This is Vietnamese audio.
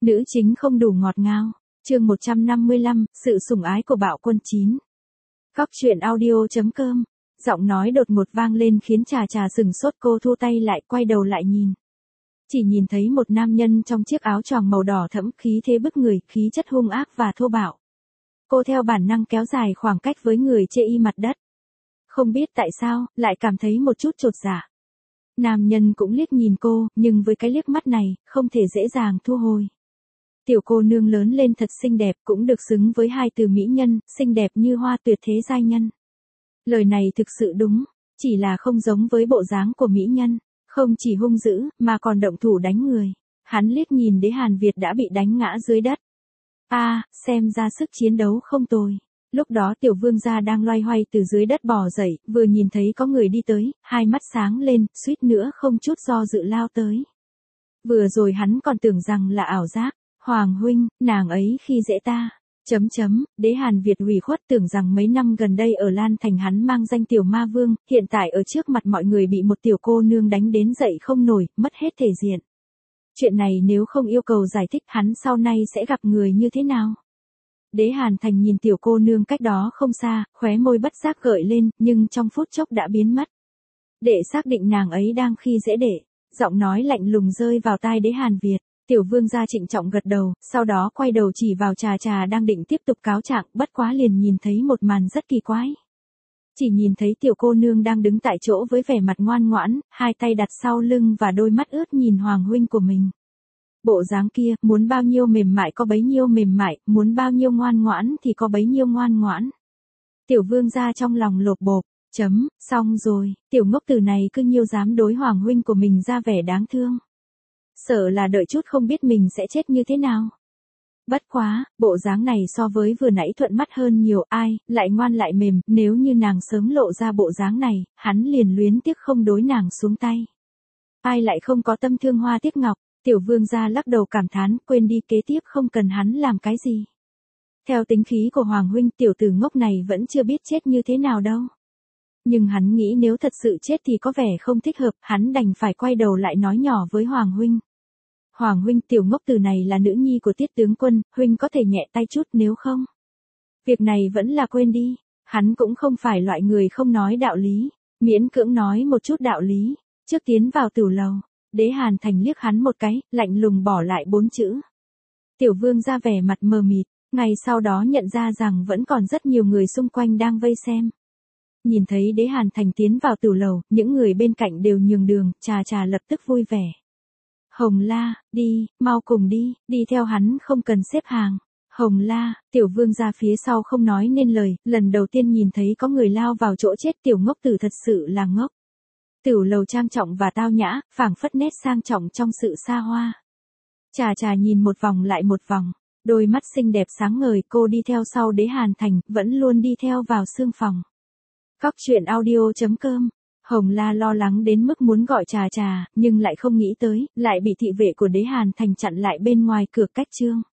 Nữ chính không đủ ngọt ngào. Chương 155, sự sủng ái của Bạo Quân 9. Góc truyện audio.com. Giọng nói đột ngột vang lên khiến Trà Trà sừng sốt, cô thu tay lại, quay đầu lại nhìn. Chỉ nhìn thấy một nam nhân trong chiếc áo choàng màu đỏ thẫm, khí thế bức người, khí chất hung ác và thô bạo. Cô theo bản năng kéo dài khoảng cách với người chê y mặt đất. Không biết tại sao, lại cảm thấy một chút chột dạ. Nam nhân cũng liếc nhìn cô, nhưng với cái liếc mắt này, không thể dễ dàng thu hồi. Tiểu cô nương lớn lên thật xinh đẹp, cũng được xứng với hai từ mỹ nhân, xinh đẹp như hoa, tuyệt thế giai nhân. Lời này thực sự đúng, chỉ là không giống với bộ dáng của mỹ nhân, không chỉ hung dữ, mà còn động thủ đánh người. Hắn liếc nhìn Đế Hàn Việt đã bị đánh ngã dưới đất. Xem ra sức chiến đấu không tồi. Lúc đó tiểu vương gia đang loay hoay từ dưới đất bò dậy, vừa nhìn thấy có người đi tới, hai mắt sáng lên, suýt nữa không chút do dự lao tới. Vừa rồi hắn còn tưởng rằng là ảo giác. Hoàng huynh, nàng ấy khi dễ ta. Đế Hàn Việt ủy khuất, tưởng rằng mấy năm gần đây ở Lan Thành hắn mang danh tiểu ma vương, hiện tại ở trước mặt mọi người bị một tiểu cô nương đánh đến dậy không nổi, mất hết thể diện. Chuyện này nếu không yêu cầu giải thích, hắn sau này sẽ gặp người như thế nào? Đế Hàn Thành nhìn tiểu cô nương cách đó không xa, khóe môi bất giác gợi lên, nhưng trong phút chốc đã biến mất. Để xác định nàng ấy đang khi dễ đệ, giọng nói lạnh lùng rơi vào tai Đế Hàn Việt. Tiểu vương gia trịnh trọng gật đầu, sau đó quay đầu chỉ vào Trà Trà đang định tiếp tục cáo trạng, bất quá liền nhìn thấy một màn rất kỳ quái. Chỉ nhìn thấy tiểu cô nương đang đứng tại chỗ với vẻ mặt ngoan ngoãn, hai tay đặt sau lưng và đôi mắt ướt nhìn hoàng huynh của mình. Bộ dáng kia, muốn bao nhiêu mềm mại có bấy nhiêu mềm mại, muốn bao nhiêu ngoan ngoãn thì có bấy nhiêu ngoan ngoãn. Tiểu vương gia trong lòng lột bộp, xong rồi, tiểu ngốc tử này cứ nhiêu dám đối hoàng huynh của mình ra vẻ đáng thương. Sợ là đợi chút không biết mình sẽ chết như thế nào. Bất quá, bộ dáng này so với vừa nãy thuận mắt hơn nhiều, lại ngoan lại mềm, nếu như nàng sớm lộ ra bộ dáng này, hắn liền luyến tiếc không đối nàng xuống tay. Ai lại không có tâm thương hoa tiếc ngọc, tiểu vương gia lắc đầu cảm thán, quên đi, kế tiếp không cần hắn làm cái gì. Theo tính khí của hoàng huynh, tiểu tử ngốc này vẫn chưa biết chết như thế nào đâu. Nhưng hắn nghĩ nếu thật sự chết thì có vẻ không thích hợp, hắn đành phải quay đầu lại nói nhỏ với hoàng huynh. Hoàng huynh, tiểu ngốc tử này là nữ nhi của Tiết tướng quân, huynh có thể nhẹ tay chút, nếu không. Việc này vẫn là quên đi, hắn cũng không phải loại người không nói đạo lý, miễn cưỡng nói một chút đạo lý. Trước tiến vào tửu lầu, Đế Hàn Thành liếc hắn một cái, lạnh lùng bỏ lại 4 chữ. Tiểu vương ra vẻ mặt mờ mịt, ngày sau đó nhận ra rằng vẫn còn rất nhiều người xung quanh đang vây xem. Nhìn thấy Đế Hàn Thành tiến vào tửu lầu, những người bên cạnh đều nhường đường, Trà Trà lập tức vui vẻ. Hồng La, đi, mau cùng đi theo hắn, không cần xếp hàng. Hồng La, tiểu vương ra phía sau không nói nên lời, lần đầu tiên nhìn thấy có người lao vào chỗ chết, tiểu ngốc tử thật sự là ngốc. Tửu lầu trang trọng và tao nhã, phảng phất nét sang trọng trong sự xa hoa. Trà Trà nhìn một vòng lại một vòng, đôi mắt xinh đẹp sáng ngời, cô đi theo sau Đế Hàn Thành, vẫn luôn đi theo vào sương phòng. Góc truyện audio.com. Hồng La lo lắng đến mức muốn gọi Trà Trà, nhưng lại không nghĩ tới, lại bị thị vệ của Đế Hàn Thành chặn lại bên ngoài cửa cách trương.